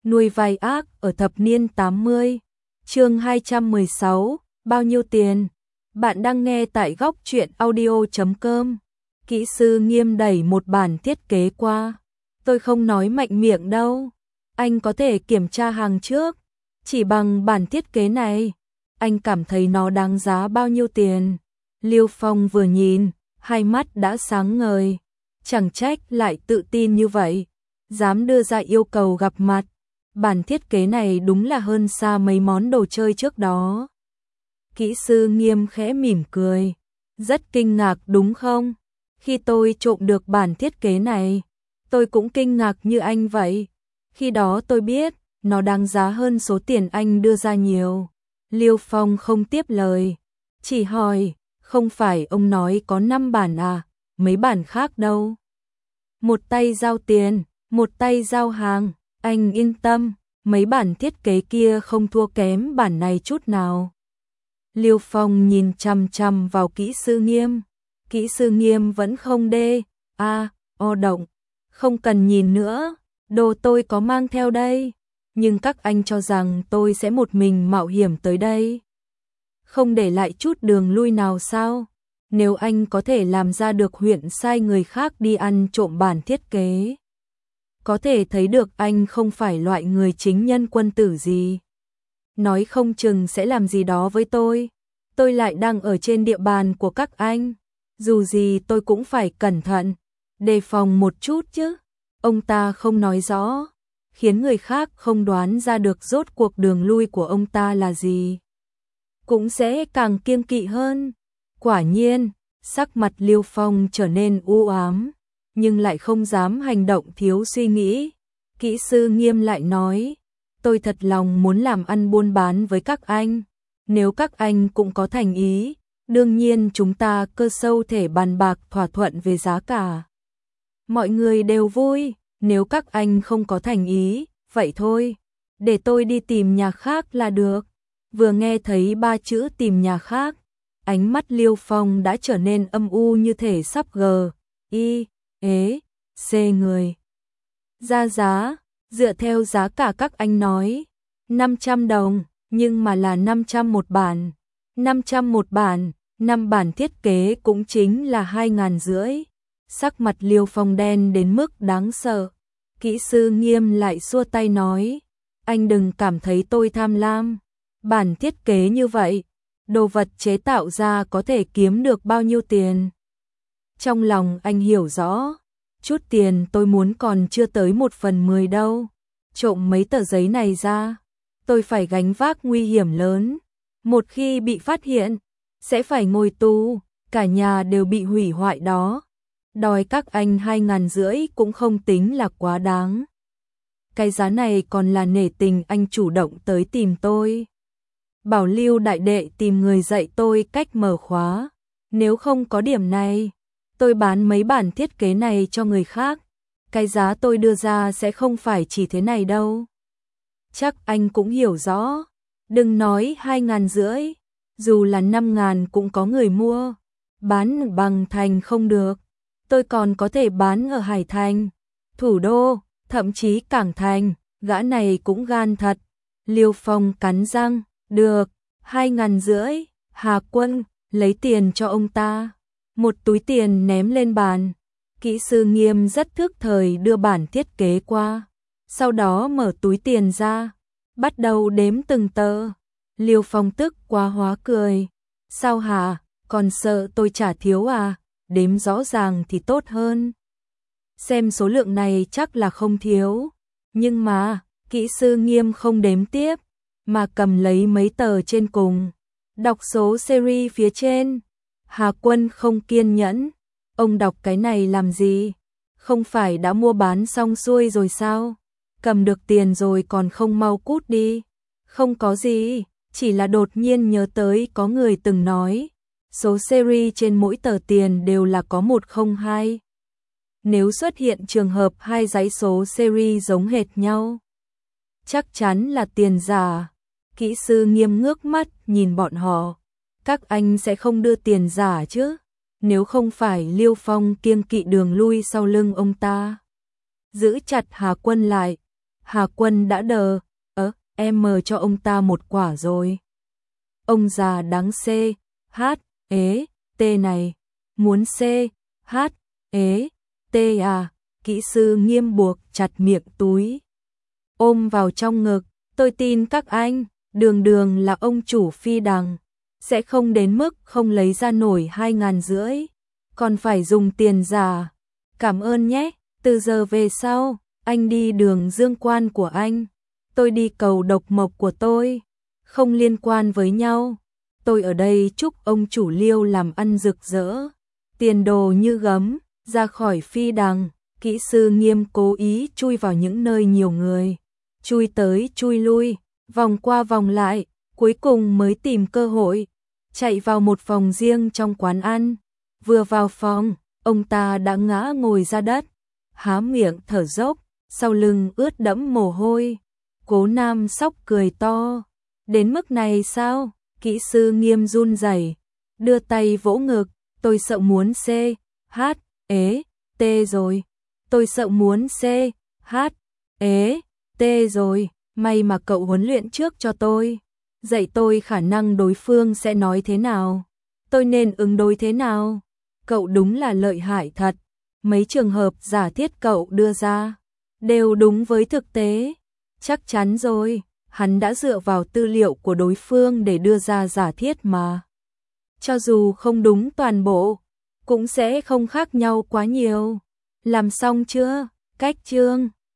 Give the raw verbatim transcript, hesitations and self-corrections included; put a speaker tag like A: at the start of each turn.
A: Nuôi vai ác ở thập niên tám mươi. Chương hai trăm mười sáu, bao nhiêu tiền? Bạn đang nghe tại góc truyện audio chấm com. Kỹ sư Nghiêm đẩy một bản thiết kế qua. Tôi không nói mạnh miệng đâu. Anh có thể kiểm tra hàng trước. Chỉ bằng bản thiết kế này, anh cảm thấy nó đáng giá bao nhiêu tiền? Liêu Phong vừa nhìn, hai mắt đã sáng ngời. Chẳng trách lại tự tin như vậy, dám đưa ra yêu cầu gặp mặt. Bản thiết kế này đúng là hơn xa mấy món đồ chơi trước đó. Kỹ sư Nghiêm khẽ mỉm cười. Rất kinh ngạc đúng không? Khi tôi trộm được bản thiết kế này, tôi cũng kinh ngạc như anh vậy. Khi đó tôi biết, nó đáng giá hơn số tiền anh đưa ra nhiều. Liêu Phong không tiếp lời, chỉ hỏi, không phải ông nói có năm bản à, mấy bản khác đâu? Một tay giao tiền, một tay giao hàng, anh yên tâm, mấy bản thiết kế kia không thua kém bản này chút nào. Liêu Phong nhìn chằm chằm vào kỹ sư Nghiêm. Kỹ sư Nghiêm vẫn không đê, a, o động. Không cần nhìn nữa, đồ tôi có mang theo đây. Nhưng các anh cho rằng tôi sẽ một mình mạo hiểm tới đây, không để lại chút đường lui nào sao? Nếu anh có thể làm ra được huyện sai người khác đi ăn trộm bản thiết kế, có thể thấy được anh không phải loại người chính nhân quân tử gì. Nói không chừng sẽ làm gì đó với tôi. Tôi lại đang ở trên địa bàn của các anh. Dù gì tôi cũng phải cẩn thận, đề phòng một chút chứ. Ông ta không nói rõ, khiến người khác không đoán ra được rốt cuộc đường lui của ông ta là gì. Cũng sẽ càng kiêng kỵ hơn. Quả nhiên, sắc mặt Liêu Phong trở nên u ám, nhưng lại không dám hành động thiếu suy nghĩ. Kỹ sư Nghiêm lại nói, tôi thật lòng muốn làm ăn buôn bán với các anh. Nếu các anh cũng có thành ý, đương nhiên chúng ta cơ sâu thể bàn bạc thỏa thuận về giá cả. Mọi người đều vui. Nếu các anh không có thành ý, vậy thôi, để tôi đi tìm nhà khác là được. Vừa nghe thấy ba chữ tìm nhà khác, ánh mắt Liêu Phong đã trở nên âm u như thể sắp gờ, y, ế, xê người. Ra giá, dựa theo giá cả các anh nói, năm trăm đồng, nhưng mà là năm trăm một bản. năm trăm một bản, năm bản thiết kế cũng chính là hai ngàn rưỡi. Sắc mặt Liêu Phong đen đến mức đáng sợ. Kỹ sư Nghiêm lại xua tay nói, anh đừng cảm thấy tôi tham lam. Bản thiết kế như vậy, đồ vật chế tạo ra có thể kiếm được bao nhiêu tiền? Trong lòng anh hiểu rõ, chút tiền tôi muốn còn chưa tới một phần mười đâu. Trộm mấy tờ giấy này ra, tôi phải gánh vác nguy hiểm lớn. Một khi bị phát hiện, sẽ phải ngồi tù, cả nhà đều bị hủy hoại đó. Đòi các anh hai ngàn rưỡi cũng không tính là quá đáng. Cái giá này còn là nể tình anh chủ động tới tìm tôi. Bảo Lưu đại đệ tìm người dạy tôi cách mở khóa. Nếu không có điểm này, tôi bán mấy bản thiết kế này cho người khác. Cái giá tôi đưa ra sẽ không phải chỉ thế này đâu. Chắc anh cũng hiểu rõ. Đừng nói hai ngàn rưỡi, dù là năm ngàn cũng có người mua. Bán bằng thành không được, tôi còn có thể bán ở Hải Thành, Thủ Đô, thậm chí Cảng Thành. Gã này cũng gan thật. Liêu Phong cắn răng, được, hai ngàn rưỡi. Hà Quân, lấy tiền cho ông ta. Một túi tiền ném lên bàn. Kỹ sư Nghiêm rất thức thời đưa bản thiết kế qua, sau đó mở túi tiền ra, bắt đầu đếm từng tờ. Liêu Phong tức quá hóa cười. Sao hả, còn sợ tôi trả thiếu à? Đếm rõ ràng thì tốt hơn. Xem số lượng này chắc là không thiếu. Nhưng mà, kỹ sư Nghiêm không đếm tiếp, mà cầm lấy mấy tờ trên cùng, đọc số series phía trên. Hà Quân không kiên nhẫn. Ông đọc cái này làm gì? Không phải đã mua bán xong xuôi rồi sao? Cầm được tiền rồi còn không mau cút đi. Không có gì, chỉ là đột nhiên nhớ tới có người từng nói, số series trên mỗi tờ tiền đều là có một không hai. Nếu xuất hiện trường hợp hai dãy số series giống hệt nhau, chắc chắn là tiền giả. Kỹ sư Nghiêm ngước mắt nhìn bọn họ. Các anh sẽ không đưa tiền giả chứ? Nếu không phải Liêu Phong kiêng kỵ đường lui sau lưng ông ta. Giữ chặt Hà Quân lại. Hà Quân đã đờ, ớ, em mờ cho ông ta một quả rồi. Ông già đáng C, H, ế, T này, muốn C, H, ế, T à, kỹ sư Nghiêm buộc chặt miệng túi. Ôm vào trong ngực, tôi tin các anh, đường đường là ông chủ Phi Đằng, sẽ không đến mức không lấy ra nổi hai ngàn rưỡi, còn phải dùng tiền giả. Cảm ơn nhé, từ giờ về sau, anh đi đường dương quan của anh, tôi đi cầu độc mộc của tôi, không liên quan với nhau. Tôi ở đây chúc ông chủ Liêu làm ăn rực rỡ, tiền đồ như gấm, ra khỏi Phi Đằng. Kỹ sư Nghiêm cố ý chui vào những nơi nhiều người, chui tới chui lui, vòng qua vòng lại, cuối cùng mới tìm cơ hội, chạy vào một phòng riêng trong quán ăn. Vừa vào phòng, ông ta đã ngã ngồi ra đất, há miệng thở dốc, sau lưng ướt đẫm mồ hôi. Cố Nam Sóc cười to, đến mức này sao? Kỹ sư Nghiêm run rẩy, đưa tay vỗ ngực, tôi sợ muốn C, H, ế, T rồi. Tôi sợ muốn C, H, ế, T rồi, may mà cậu huấn luyện trước cho tôi, dạy tôi khả năng đối phương sẽ nói thế nào, tôi nên ứng đối thế nào. Cậu đúng là lợi hại thật, mấy trường hợp giả thiết cậu đưa ra, đều đúng với thực tế. Chắc chắn rồi, hắn đã dựa vào tư liệu của đối phương để đưa ra giả thiết mà. Cho dù không đúng toàn bộ, cũng sẽ không khác nhau quá nhiều. Làm xong chưa? Cách chương